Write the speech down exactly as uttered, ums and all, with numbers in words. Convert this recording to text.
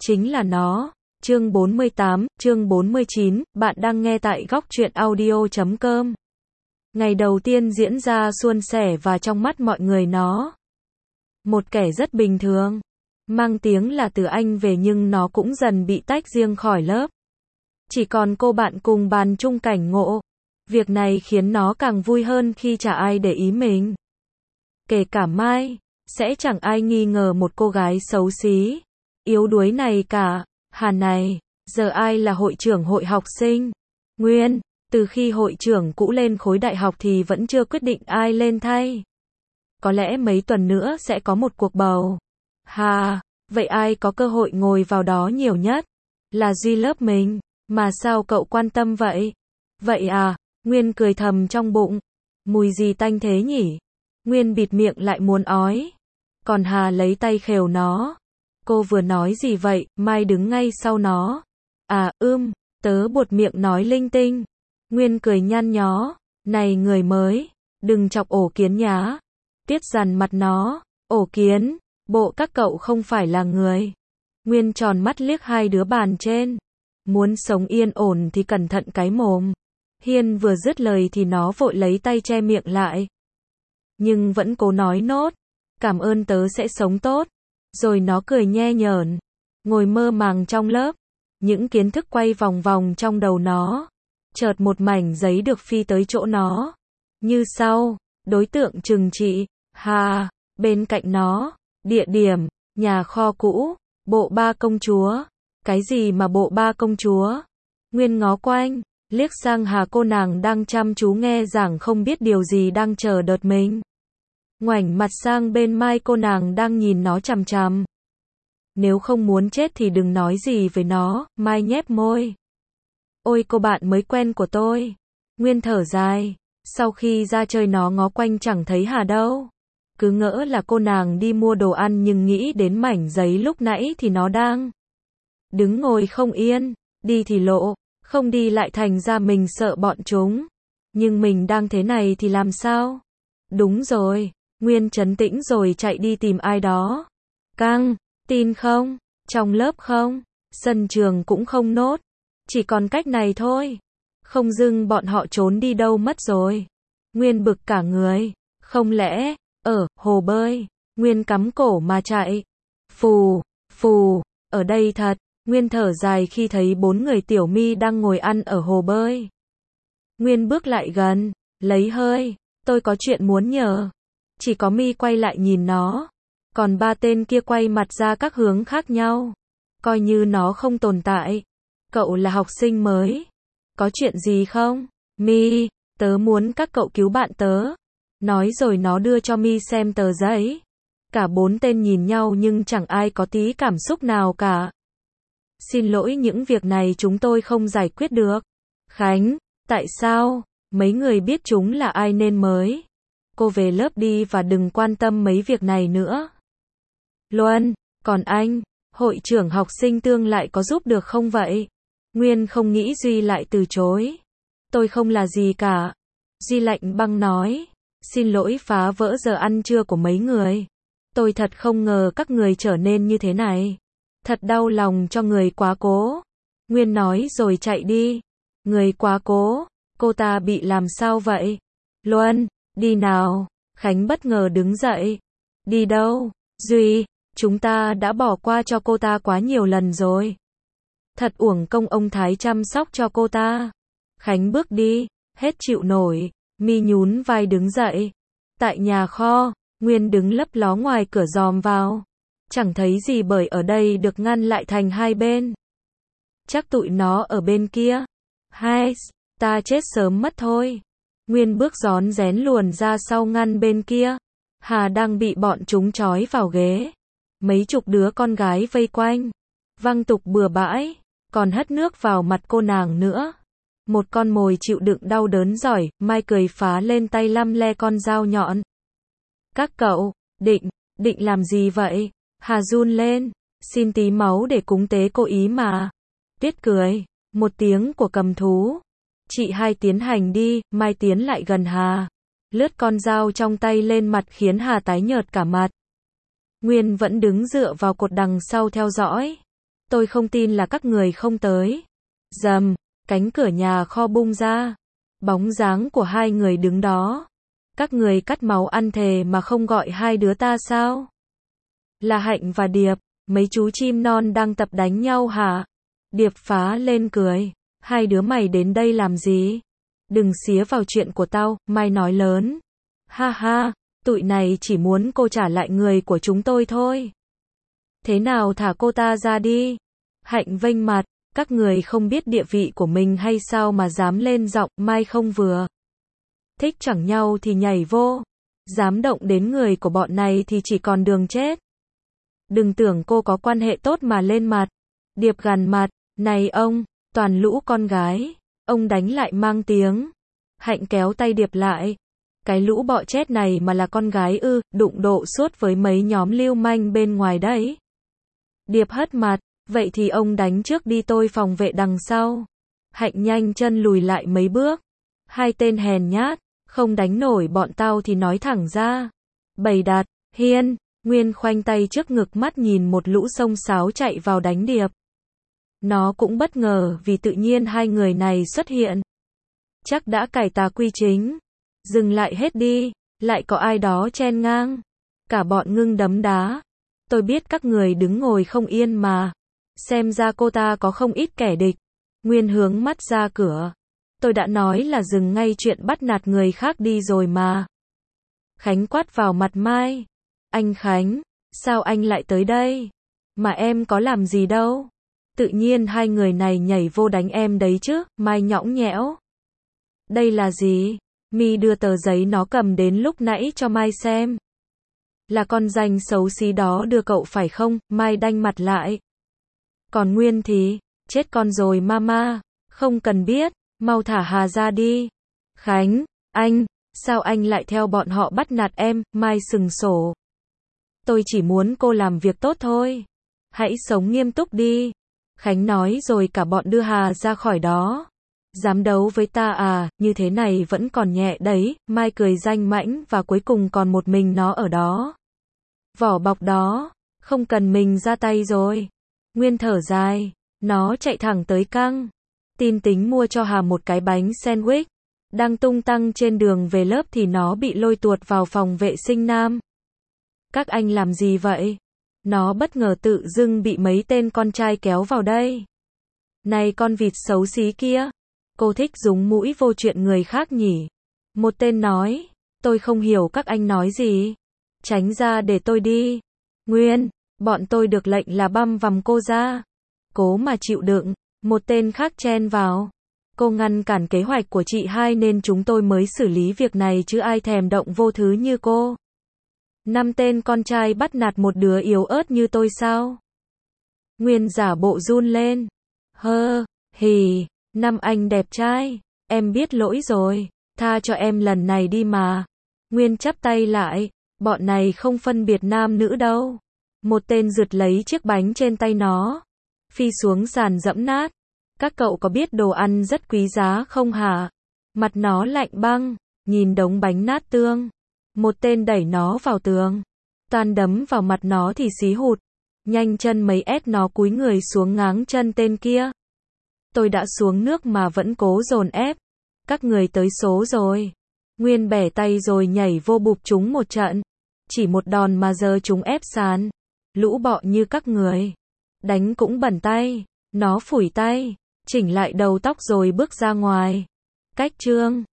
chính là nó. Chương bốn mươi tám, chương bốn mươi chín, bạn đang nghe tại góc truyện audio chấm com. Ngày đầu tiên diễn ra suôn sẻ và trong mắt mọi người nó. Một kẻ rất bình thường. Mang tiếng là từ Anh về nhưng nó cũng dần bị tách riêng khỏi lớp. Chỉ còn cô bạn cùng bàn chung cảnh ngộ. Việc này khiến nó càng vui hơn khi chả ai để ý mình. Kể cả Mai, sẽ chẳng ai nghi ngờ một cô gái xấu xí, yếu đuối này cả. Hà này, giờ ai là hội trưởng hội học sinh? Nguyên, từ khi hội trưởng cũ lên khối đại học thì vẫn chưa quyết định ai lên thay. Có lẽ mấy tuần nữa sẽ có một cuộc bầu. Hà, vậy ai có cơ hội ngồi vào đó nhiều nhất? Là Duy lớp mình, mà sao cậu quan tâm vậy? Vậy à, Nguyên cười thầm trong bụng. Mùi gì tanh thế nhỉ? Nguyên bịt miệng lại muốn ói. Còn Hà lấy tay khều nó. Cô vừa nói gì vậy? Mai đứng ngay sau nó. À, ưm, tớ buột miệng nói linh tinh. Nguyên cười nhăn nhó. Này người mới, đừng chọc ổ kiến nhá. Tiết dằn mặt nó. Ổ kiến, bộ các cậu không phải là người. Nguyên tròn mắt liếc hai đứa bàn trên. Muốn sống yên ổn thì cẩn thận cái mồm. Hiên vừa dứt lời thì nó vội lấy tay che miệng lại. Nhưng vẫn cố nói nốt. Cảm ơn tớ sẽ sống tốt. Rồi nó cười nhe nhởn. Ngồi mơ màng trong lớp. Những kiến thức quay vòng vòng trong đầu nó. Chợt một mảnh giấy được phi tới chỗ nó. Như sau, đối tượng trừng trị. Hà, bên cạnh nó. Địa điểm, nhà kho cũ. Bộ ba công chúa. Cái gì mà bộ ba công chúa? Nguyên ngó quanh, liếc sang Hà, cô nàng đang chăm chú nghe giảng không biết điều gì đang chờ đợt mình. Ngoảnh mặt sang bên Mai, cô nàng đang nhìn nó chằm chằm. Nếu không muốn chết thì đừng nói gì với nó. Mai nhếch môi. Ôi cô bạn mới quen của tôi. Nguyên thở dài. Sau khi ra chơi nó ngó quanh chẳng thấy Hà đâu. Cứ ngỡ là cô nàng đi mua đồ ăn nhưng nghĩ đến mảnh giấy lúc nãy thì nó đang đứng ngồi không yên. Đi thì lộ, không đi lại thành ra mình sợ bọn chúng. Nhưng mình đang thế này thì làm sao? Đúng rồi. Nguyên trấn tĩnh rồi chạy đi tìm ai đó. Căng, tin không? Trong lớp không? Sân trường cũng không nốt. Chỉ còn cách này thôi. Không dưng bọn họ trốn đi đâu mất rồi. Nguyên bực cả người. Không lẽ, ở hồ bơi, Nguyên cắm cổ mà chạy. Phù, phù, ở đây thật. Nguyên thở dài khi thấy bốn người Tiểu My đang ngồi ăn ở hồ bơi. Nguyên bước lại gần, lấy hơi. Tôi có chuyện muốn nhờ. Chỉ có My quay lại nhìn nó. Còn ba tên kia quay mặt ra các hướng khác nhau. Coi như nó không tồn tại. Cậu là học sinh mới. Có chuyện gì không? My, tớ muốn các cậu cứu bạn tớ. Nói rồi nó đưa cho My xem tờ giấy. Cả bốn tên nhìn nhau nhưng chẳng ai có tí cảm xúc nào cả. Xin lỗi, những việc này chúng tôi không giải quyết được. Khánh, tại sao? Mấy người biết chúng là ai nên mới. Cô về lớp đi và đừng quan tâm mấy việc này nữa. Luân, còn anh, hội trưởng học sinh Tương lại có giúp được không vậy? Nguyên không nghĩ Duy lại từ chối. Tôi không là gì cả. Duy lạnh băng nói. Xin lỗi phá vỡ giờ ăn trưa của mấy người. Tôi thật không ngờ các người trở nên như thế này. Thật đau lòng cho người quá cố. Nguyên nói rồi chạy đi. Người quá cố, cô ta bị làm sao vậy? Luân, đi nào. Khánh bất ngờ đứng dậy. Đi đâu? Duy, chúng ta đã bỏ qua cho cô ta quá nhiều lần rồi. Thật uổng công ông Thái chăm sóc cho cô ta. Khánh bước đi, hết chịu nổi. My nhún vai đứng dậy. Tại nhà kho, Nguyên đứng lấp ló ngoài cửa dòm vào. Chẳng thấy gì bởi ở đây được ngăn lại thành hai bên. Chắc tụi nó ở bên kia. Hai, ta chết sớm mất thôi. Nguyên bước rón rén luồn ra sau ngăn bên kia. Hà đang bị bọn chúng trói vào ghế. Mấy chục đứa con gái vây quanh. Văng tục bừa bãi. Còn hất nước vào mặt cô nàng nữa. Một con mồi chịu đựng đau đớn giỏi. Mai cười phá lên tay lăm le con dao nhọn. Các cậu, định, định làm gì vậy? Hà run lên. Xin tí máu để cúng tế cô ý mà. Tiết cười. Một tiếng của cầm thú. Chị hai tiến hành đi. Mai tiến lại gần Hà. Lướt con dao trong tay lên mặt khiến Hà tái nhợt cả mặt. Nguyên vẫn đứng dựa vào cột đằng sau theo dõi. Tôi không tin là các người không tới. Rầm, cánh cửa nhà kho bung ra. Bóng dáng của hai người đứng đó. Các người cắt máu ăn thề mà không gọi hai đứa ta sao? Là Hạnh và Điệp, mấy chú chim non đang tập đánh nhau hả? Điệp phá lên cười. Hai đứa mày đến đây làm gì? Đừng xía vào chuyện của tao, Mai nói lớn. Ha ha, tụi này chỉ muốn cô trả lại người của chúng tôi thôi. Thế nào thả cô ta ra đi. Hạnh vênh mặt, các người không biết địa vị của mình hay sao mà dám lên giọng, Mai không vừa. Thích chẳng nhau thì nhảy vô. Dám động đến người của bọn này thì chỉ còn đường chết. Đừng tưởng cô có quan hệ tốt mà lên mặt. Điệp gằn mặt, này ông, toàn lũ con gái. Ông đánh lại mang tiếng. Hạnh kéo tay Điệp lại. Cái lũ bọ chết này mà là con gái ư, đụng độ suốt với mấy nhóm lưu manh bên ngoài đấy. Điệp hất mặt, vậy thì ông đánh trước đi, tôi phòng vệ đằng sau. Hạnh nhanh chân lùi lại mấy bước. Hai tên hèn nhát, không đánh nổi bọn tao thì nói thẳng ra. Bày đặt, Hiên, Nguyên khoanh tay trước ngực mắt nhìn một lũ xông xáo chạy vào đánh Điệp. Nó cũng bất ngờ vì tự nhiên hai người này xuất hiện. Chắc đã cải tà quy chính. Dừng lại hết đi, lại có ai đó chen ngang. Cả bọn ngưng đấm đá. Tôi biết các người đứng ngồi không yên mà. Xem ra cô ta có không ít kẻ địch. Nguyên hướng mắt ra cửa. Tôi đã nói là dừng ngay chuyện bắt nạt người khác đi rồi mà. Khánh quát vào mặt Mai. Anh Khánh, sao anh lại tới đây? Mà em có làm gì đâu. Tự nhiên hai người này nhảy vô đánh em đấy chứ, Mai nhõng nhẽo. Đây là gì? Mi đưa tờ giấy nó cầm đến lúc nãy cho Mai xem. Là con danh xấu xí đó đưa cậu phải không? Mai đanh mặt lại. Còn Nguyên thì, chết con rồi mama, không cần biết, mau thả Hà ra đi. Khánh, anh, sao anh lại theo bọn họ bắt nạt em? Mai sừng sổ. Tôi chỉ muốn cô làm việc tốt thôi. Hãy sống nghiêm túc đi. Khánh nói rồi cả bọn đưa Hà ra khỏi đó. Dám đấu với ta à, như thế này vẫn còn nhẹ đấy. Mai cười danh mãnh và cuối cùng còn một mình nó ở đó. Vỏ bọc đó, không cần mình ra tay rồi. Nguyên thở dài, nó chạy thẳng tới Căng. Tin tính mua cho Hà một cái bánh sandwich. Đang tung tăng trên đường về lớp thì nó bị lôi tuột vào phòng vệ sinh nam. Các anh làm gì vậy? Nó bất ngờ tự dưng bị mấy tên con trai kéo vào đây. Này con vịt xấu xí kia, cô thích dúng mũi vô chuyện người khác nhỉ? Một tên nói, tôi không hiểu các anh nói gì. Tránh ra để tôi đi. Nguyên, bọn tôi được lệnh là băm vằm cô ra. Cố mà chịu đựng. Một tên khác chen vào. Cô ngăn cản kế hoạch của chị hai nên chúng tôi mới xử lý việc này chứ ai thèm động vô thứ như cô. Năm tên con trai bắt nạt một đứa yếu ớt như tôi sao? Nguyên giả bộ run lên. Hơ, hì, năm anh đẹp trai. Em biết lỗi rồi. Tha cho em lần này đi mà. Nguyên chắp tay lại. Bọn này không phân biệt nam nữ đâu. Một tên giật lấy chiếc bánh trên tay nó. Phi xuống sàn dẫm nát. Các cậu có biết đồ ăn rất quý giá không hả? Mặt nó lạnh băng. Nhìn đống bánh nát tương. Một tên đẩy nó vào tường. Toàn đấm vào mặt nó thì xí hụt. Nhanh chân mấy ép nó cúi người xuống ngáng chân tên kia. Tôi đã xuống nước mà vẫn cố dồn ép. Các người tới số rồi. Nguyên bẻ tay rồi nhảy vô bụp chúng một trận. Chỉ một đòn mà giờ chúng ép sàn. Lũ bọ như các người. Đánh cũng bẩn tay. Nó phủi tay. Chỉnh lại đầu tóc rồi bước ra ngoài. Cách chương